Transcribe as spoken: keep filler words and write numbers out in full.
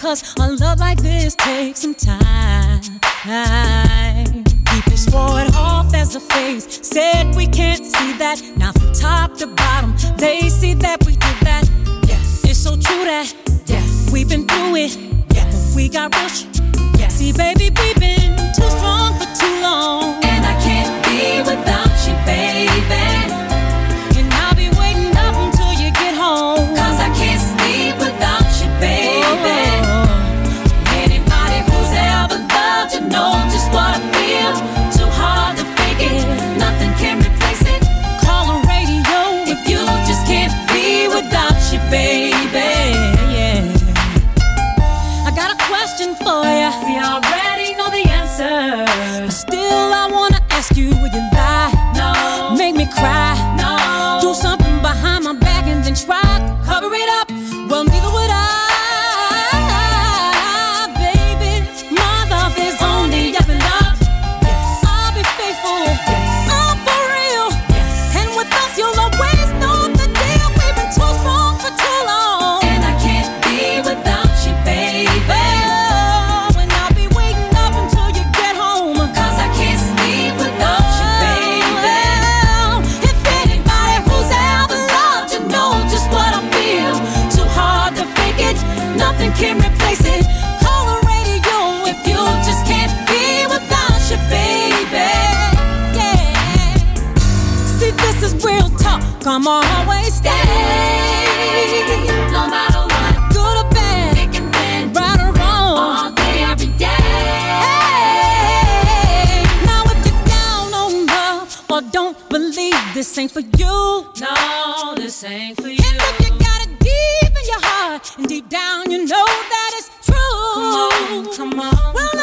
Cause a love like this takes some time. People swore it off as a phase, said we can't see that. Now from top to bottom, they see that we did that. Yes, it's so true that yes, we've been through it. Yes, we got real shit. Yes, see baby, we've been too strong for too long, and I can't be without you, baby. And I'll be waiting up until you get home, cause I can't sleep without you, baby. Oh. Anybody who's ever loved you know just what I feel. Too hard to fake it, nothing can replace it. Call the radio if you just can't be without you, baby. Yeah. I got a question for you. See, I already know the answer, but still I wanna ask you, will you lie? No. Make me cry? No. Do something behind my back and then try to cover it up? Well, neither would I, baby. My love is only up and up. Yes. I'll be faithful. Yes. I'm for real. Yes. And with us, you'll always know the deal. We've been too strong for too long, and I can't be without you, baby. Oh, and I'll be waiting up until you get home, cause I can't sleep without you, baby. If anybody who's ever loved you know just what I feel. Too hard to fake it, nothing can replace it. Call the radio if you just can't be without you, baby. Yeah. See, this is real talk, I'ma always stay. No matter what, good or bad, thick and thin, right or wrong, all day, every day. Hey, now if you're down on love or don't believe this ain't for you, no, this ain't for you. And if you got it deep in your heart and deep down you know that it's true, come on, come on. Well,